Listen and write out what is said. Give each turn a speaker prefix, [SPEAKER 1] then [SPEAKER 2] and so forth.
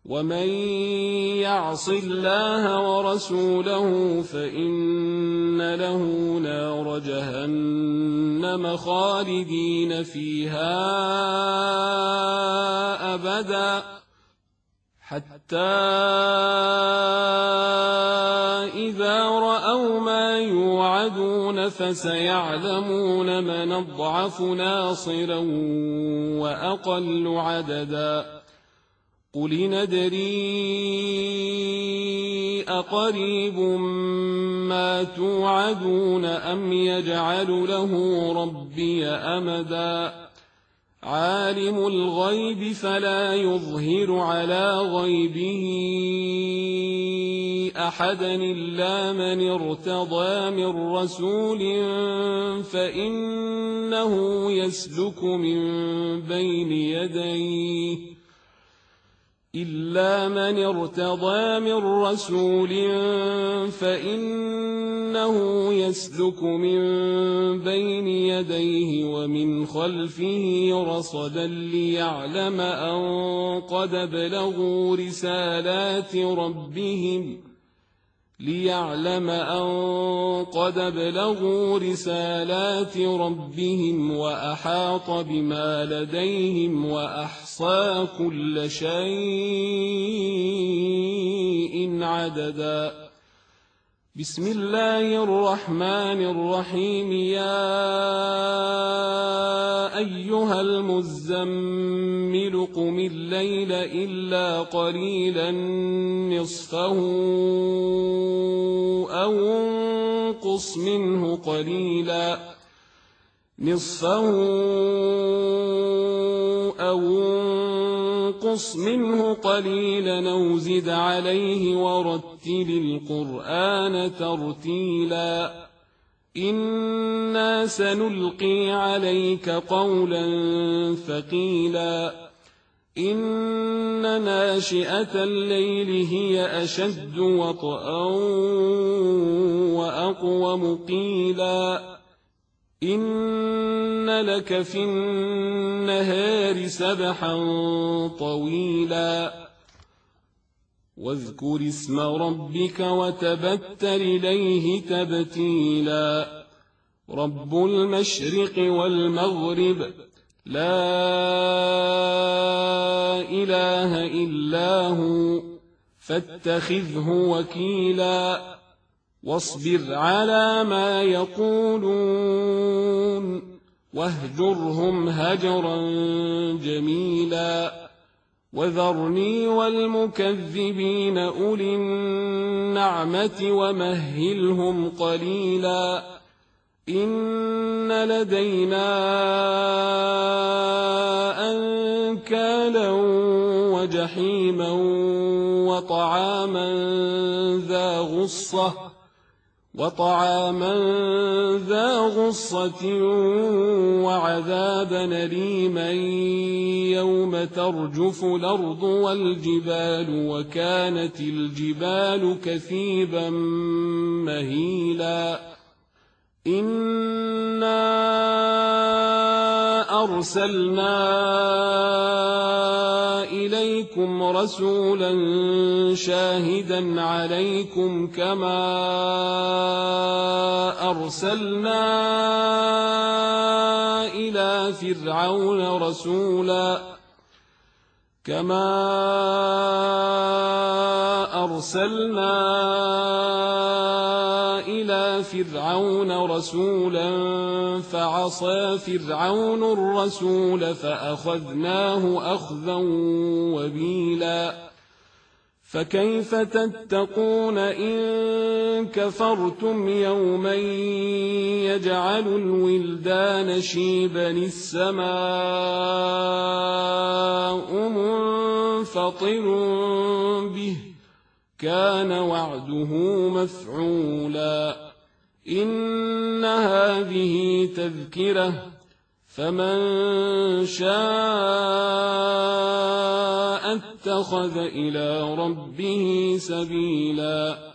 [SPEAKER 1] ومن يعص الله ورسوله فإن له نار جهنم خالدين فيها أبدا حتى إذا رأوا ما يوعدون فسيعلمون من أضعف ناصرا وأقل عددا قل ندري أقريب ما توعدون أم يجعل له ربي أمدا عالم الغيب فلا يظهر على غيبه أحدا إلا من ارتضى من رسول فإنه يسلك من بين يديه ومن خلفه رصدا ليعلم أن قد بلغوا رسالات ربهم وأحاط بما لديهم وأحصى كل شيء عددا بسم الله الرحمن الرحيم يا أيها المزمل قم الليل إلا قليلا نصفه أو انقص منه قليلا أو زد عليه ورتل القرآن ترتيلا إنا سنلقي عليك قولا ثقيلا إن ناشئة الليل هي أشد وطئا وأقوم قيلا إن لك في النهار سبحا طويلا واذكر اسم ربك وتبتل إليه تبتيلا رب المشرق والمغرب لا إله إلا هو فاتخذه وكيلا واصبر على ما يقولون واهجرهم هجرا جميلا وذرني والمكذبين أولي النعمة ومهلهم قليلا إن لدينا أنكالا وجحيما وطعاما ذا غصة وعذابا أليما يوم ترجف الأرض والجبال وكانت الجبال كثيبا مهيلا إنا أرسلنا إليكم رسولا شاهدا عليكم كما أرسلنا إلى فرعون رسولا فعصى فرعون الرسول فأخذناه أخذا وبيلا فكيف تتقون إن كفرتم يوما يجعل الولدان شيبا السماء منفطر به كان وعده مفعولا إن هذه تذكرة فمن شاء اتخذ إلى ربه سبيلا